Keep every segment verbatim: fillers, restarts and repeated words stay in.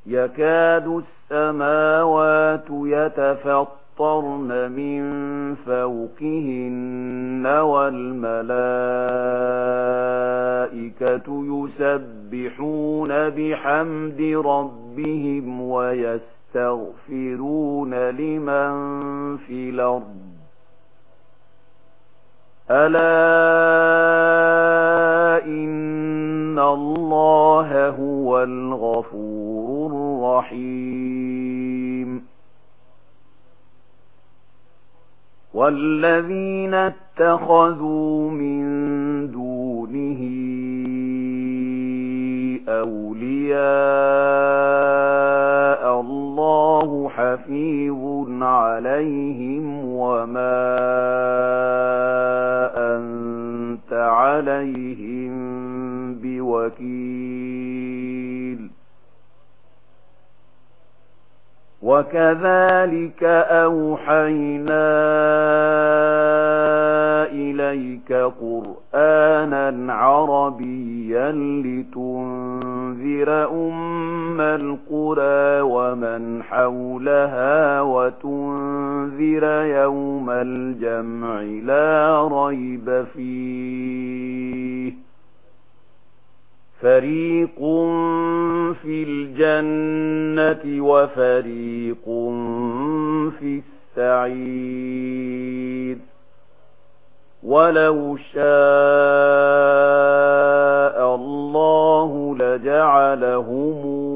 يكاد السماوات يتفطرن من فوقهن والملائكة يسبحون بحمد ربهم ويستغفرون لمن في الأرض ألا إن الله هو الغفور الرحيم والذين اتخذوا من دونه أولياء الله حفيظ عليهم وما أنت عليهم بوكيل وكذلك أوحينا إليك قرآنا عربيا لتنذر أم القرى ومن حولها وتنذر يوم الجمع لا ريب فيه فريق في الجنة وفريق في السعير ولو شاء الله لجعلهم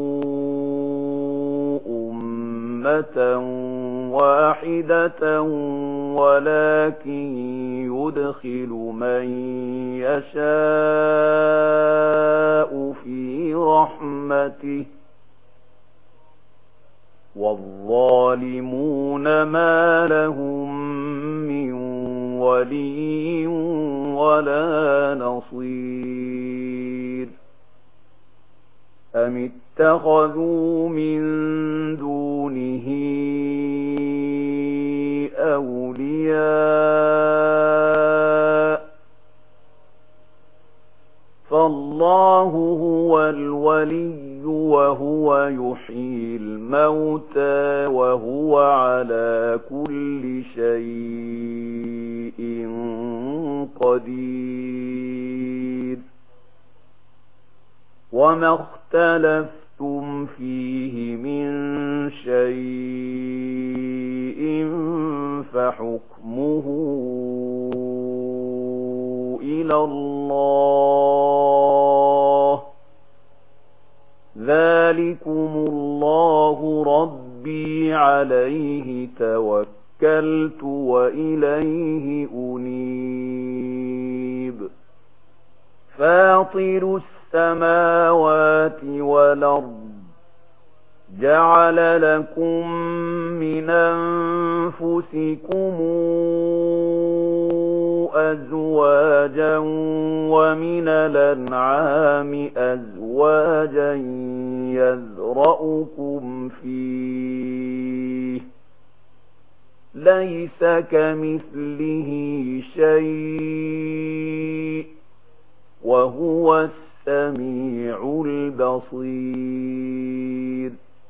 أمة واحدة ولكن يدخل من يشاء في رحمته والظالمون ما لهم من ولي ولا نصير أم اتخذوا من دونه أولياء فالله هو الولي وهو يحيي الموتى وهو على كل شيء قدير وما اختلفتم فيه من شيء فحكمه إلى الله ذلكم الله ربي عليه توكلت وإليه أنيب فاطر السماوات والأرض جعل لكم من أنفسكم أزواجا ومن الأنعام أزواجا يذرأكم فيه ليس كمثله شيء وهو السميع البصير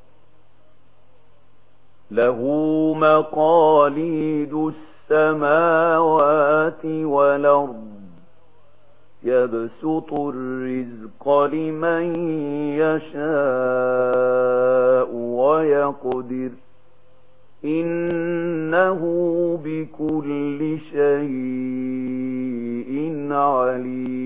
له مقاليد السماوات والأرض يبسط الرزق لمن يشاء ويقدر إنه بكل شيء عليم